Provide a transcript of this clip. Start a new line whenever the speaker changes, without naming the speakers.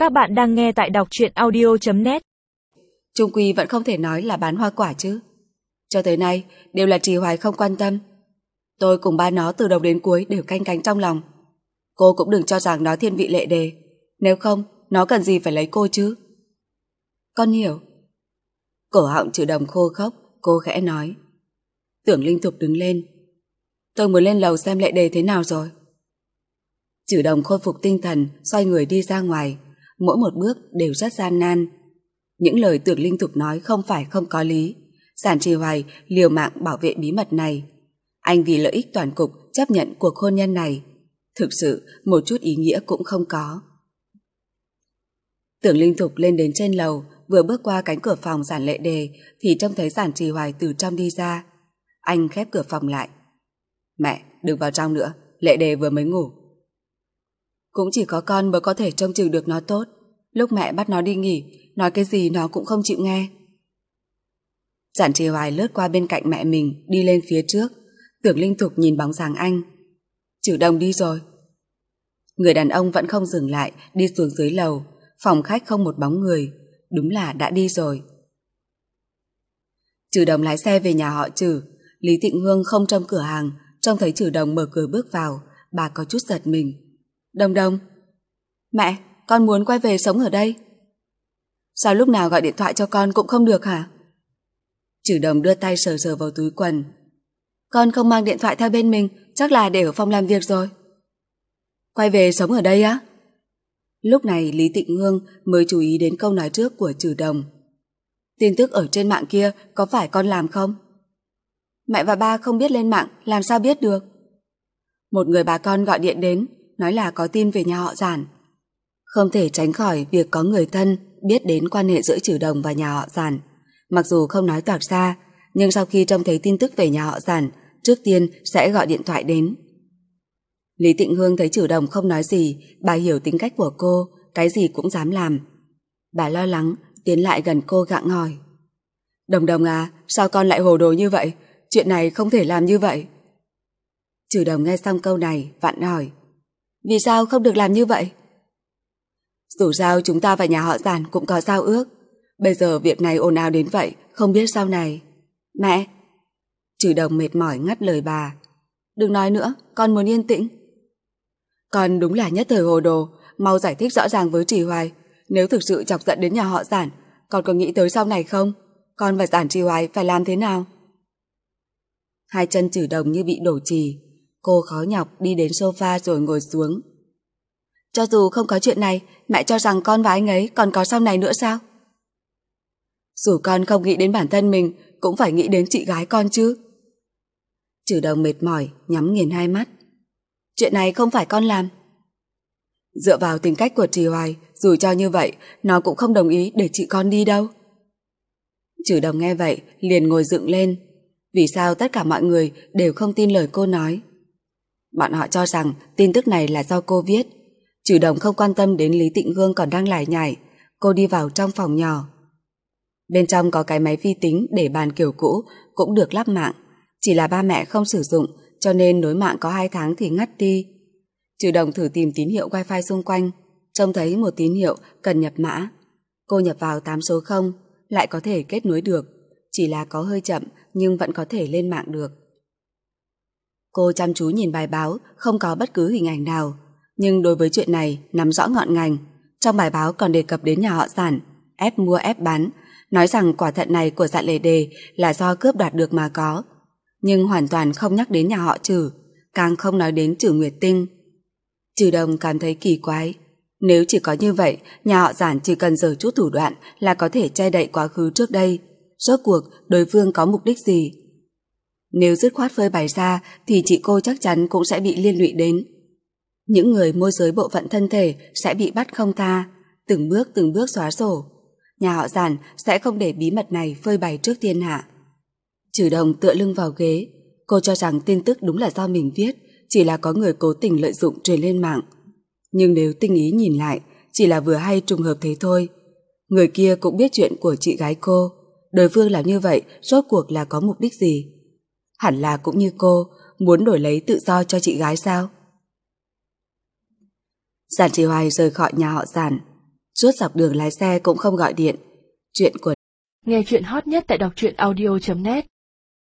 Các bạn đang nghe tại đọc truyện audio.net.
Chung quy vẫn không thể nói là bán hoa quả chứ. Cho tới nay đều là Trì Hoài không quan tâm. Tôi cùng ba nó từ đầu đến cuối đều canh cánh trong lòng. Cô cũng đừng cho rằng nó thiên vị Lệ Đề. Nếu không, nó cần gì phải lấy cô chứ? Con hiểu. Cổ họng Trừ Đồng khô khốc, cô khẽ nói. Tưởng Linh Thục đứng lên. Tôi muốn lên lầu xem Lệ Đề thế nào rồi. Trừ Đồng khôi phục tinh thần, xoay người đi ra ngoài. Mỗi một bước đều rất gian nan. Những lời Tưởng Linh Thục nói không phải không có lý. Giản Trì Hoài liều mạng bảo vệ bí mật này. Anh vì lợi ích toàn cục chấp nhận cuộc hôn nhân này. Thực sự một chút ý nghĩa cũng không có. Tưởng Linh Thục lên đến trên lầu, vừa bước qua cánh cửa phòng Giản Lệ Đề thì trông thấy Giản Trì Hoài từ trong đi ra. Anh khép cửa phòng lại. Mẹ, đừng vào trong nữa, Lệ Đề vừa mới ngủ. Cũng chỉ có con mới có thể trông chừng được nó tốt. Lúc mẹ bắt nó đi nghỉ, nói cái gì nó cũng không chịu nghe. Giản Trì Hoài lướt qua bên cạnh mẹ mình, đi lên phía trước. Tưởng Linh Thục nhìn bóng dáng anh. Trừ Đồng đi rồi. Người đàn ông vẫn không dừng lại, đi xuống dưới lầu. Phòng khách không một bóng người. Đúng là đã đi rồi. Trừ Đồng lái xe về nhà họ Trừ. Lý Tịnh Hương không trong cửa hàng, trông thấy Trừ Đồng mở cửa bước vào, bà có chút giật mình. Đồng Đồng. Mẹ, con muốn quay về sống ở đây. Sao lúc nào gọi điện thoại cho con cũng không được hả? Trừ Đồng đưa tay sờ sờ vào túi quần. Con không mang điện thoại theo bên mình, chắc là để ở phòng làm việc rồi. Quay về sống ở đây á? Lúc này Lý Tịnh Hương mới chú ý đến câu nói trước của Trừ Đồng. Tin tức ở trên mạng kia có phải con làm không? Mẹ và ba không biết lên mạng, làm sao biết được? Một người bà con gọi điện đến, nói là có tin về nhà họ Giản. Không thể tránh khỏi việc có người thân biết đến quan hệ giữa Trừ Đồng và nhà họ Giản. Mặc dù không nói toạc ra, nhưng sau khi trông thấy tin tức về nhà họ Giản, trước tiên sẽ gọi điện thoại đến. Lý Tịnh Hương thấy Trừ Đồng không nói gì, bà hiểu tính cách của cô, cái gì cũng dám làm. Bà lo lắng, tiến lại gần cô gặng hỏi. Đồng Đồng à, sao con lại hồ đồ như vậy? Chuyện này không thể làm như vậy. Trừ Đồng nghe xong câu này, vặn hỏi. Vì sao không được làm như vậy? Dù sao chúng ta và nhà họ Giản cũng có giao ước. Bây giờ việc này ồn ào đến vậy, không biết sau này. Mẹ! Trừ Đồng mệt mỏi ngắt lời bà. Đừng nói nữa, con muốn yên tĩnh. Con đúng là nhất thời hồ đồ, mau giải thích rõ ràng với Trì Hoài. Nếu thực sự chọc giận đến nhà họ Giản, con có nghĩ tới sau này không? Con và Giản Trì Hoài phải làm thế nào? Hai chân Trừ Đồng như bị đổ chì. Cô khó nhọc đi đến sofa rồi ngồi xuống. Cho dù không có chuyện này, mẹ cho rằng con và anh ấy còn có sau này nữa sao? Dù con không nghĩ đến bản thân mình, cũng phải nghĩ đến chị gái con chứ. Trừ Đồng mệt mỏi, nhắm nghiền hai mắt. Chuyện này không phải con làm. Dựa vào tính cách của Trì Hoài, dù cho như vậy, nó cũng không đồng ý để chị con đi đâu. Trừ Đồng nghe vậy, liền ngồi dựng lên. Vì sao tất cả mọi người đều không tin lời cô nói? Bọn họ cho rằng tin tức này là do cô viết. Trừ Đồng không quan tâm đến Lý Tịnh Hương còn đang lải nhải. Cô đi vào trong phòng nhỏ. Bên trong có cái máy vi tính để bàn kiểu cũ, cũng được lắp mạng. Chỉ là ba mẹ không sử dụng, cho nên nối mạng có 2 tháng thì ngắt đi. Trừ Đồng thử tìm tín hiệu wifi xung quanh, trông thấy một tín hiệu cần nhập mã. Cô nhập vào 8 số 0, lại có thể kết nối được. Chỉ là có hơi chậm nhưng vẫn có thể lên mạng được. Cô chăm chú nhìn bài báo, không có bất cứ hình ảnh nào. Nhưng đối với chuyện này nắm rõ ngọn ngành. Trong bài báo còn đề cập đến nhà họ Giản, ép mua ép bán, nói rằng quả thận này của Giản Lệ Đề là do cướp đoạt được mà có. Nhưng hoàn toàn không nhắc đến nhà họ Trừ, càng không nói đến Trừ Nguyệt Tinh. Trừ Đồng cảm thấy kỳ quái. Nếu chỉ có như vậy, nhà họ Giản chỉ cần giở chút thủ đoạn là có thể che đậy quá khứ trước đây. Rốt cuộc đối phương có mục đích gì? Nếu dứt khoát phơi bày ra thì chị cô chắc chắn cũng sẽ bị liên lụy đến. Những người môi giới bộ phận thân thể sẽ bị bắt không tha, từng bước xóa sổ. Nhà họ Giản sẽ không để bí mật này phơi bày trước thiên hạ. Trừ Đồng tựa lưng vào ghế. Cô cho rằng tin tức đúng là do mình viết, chỉ là có người cố tình lợi dụng truyền lên mạng. Nhưng nếu tinh ý nhìn lại, chỉ là vừa hay trùng hợp thế thôi. Người kia cũng biết chuyện của chị gái cô. Đối phương làm như vậy rốt cuộc là có mục đích gì? Hẳn là cũng như cô, muốn đổi lấy tự do cho chị gái sao? Giản Trì Hoài rời khỏi nhà họ Giản. Suốt dọc đường lái xe cũng không gọi điện. Chuyện của
Nghe chuyện hot nhất tại đọc truyện audio.net